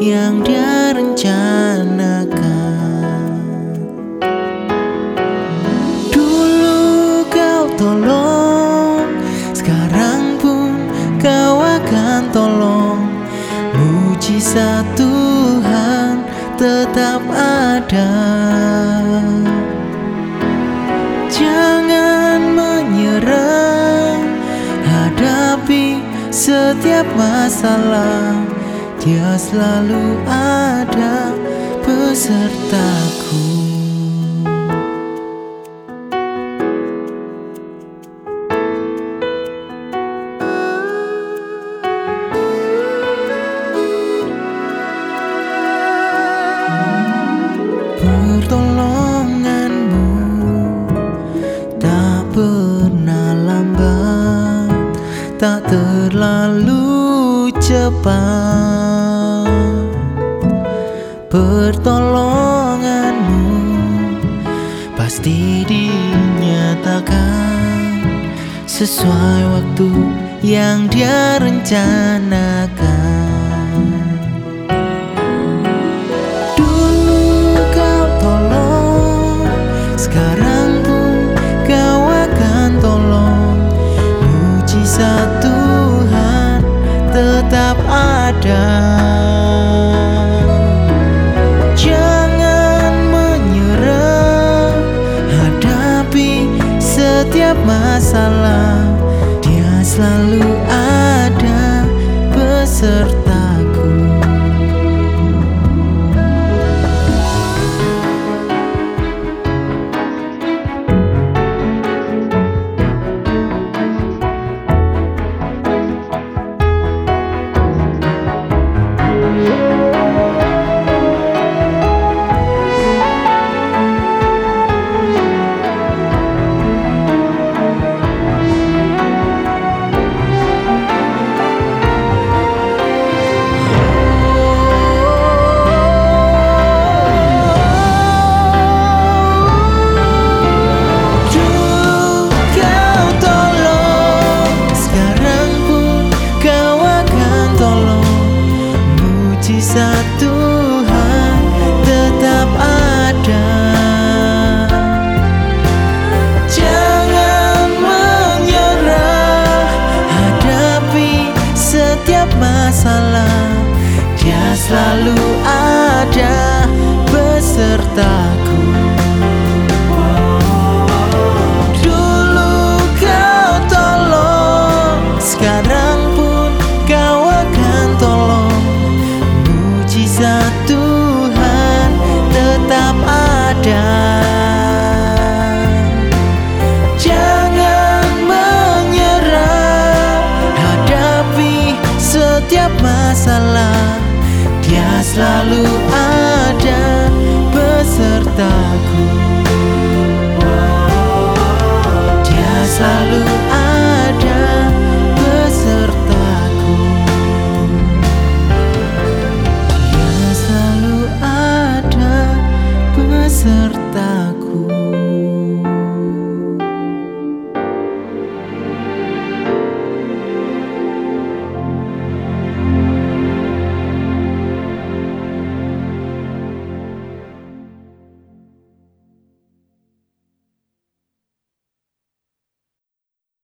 yang Dia rencanakan. Dulu Kau tolong, sekarang pun Kau akan tolong. Mujizat Tuhan tetap ada. Jangan menyerah, hadapi setiap masalah. Dia selalu ada besertaku. Pertolonganmu tak pernah lambat, tak terlalu cepat. Pertolonganmu pasti dinyatakan sesuai waktu yang Dia rencanakan. Mujizat Tuhan tetap ada. Jangan menyerah, hadapi setiap masalah. Dia selalu ada besertaku. Mujizat Tuhan tetap ada. Jangan menyerah, hadapi setiap masalah. Dia selalu ada beserta.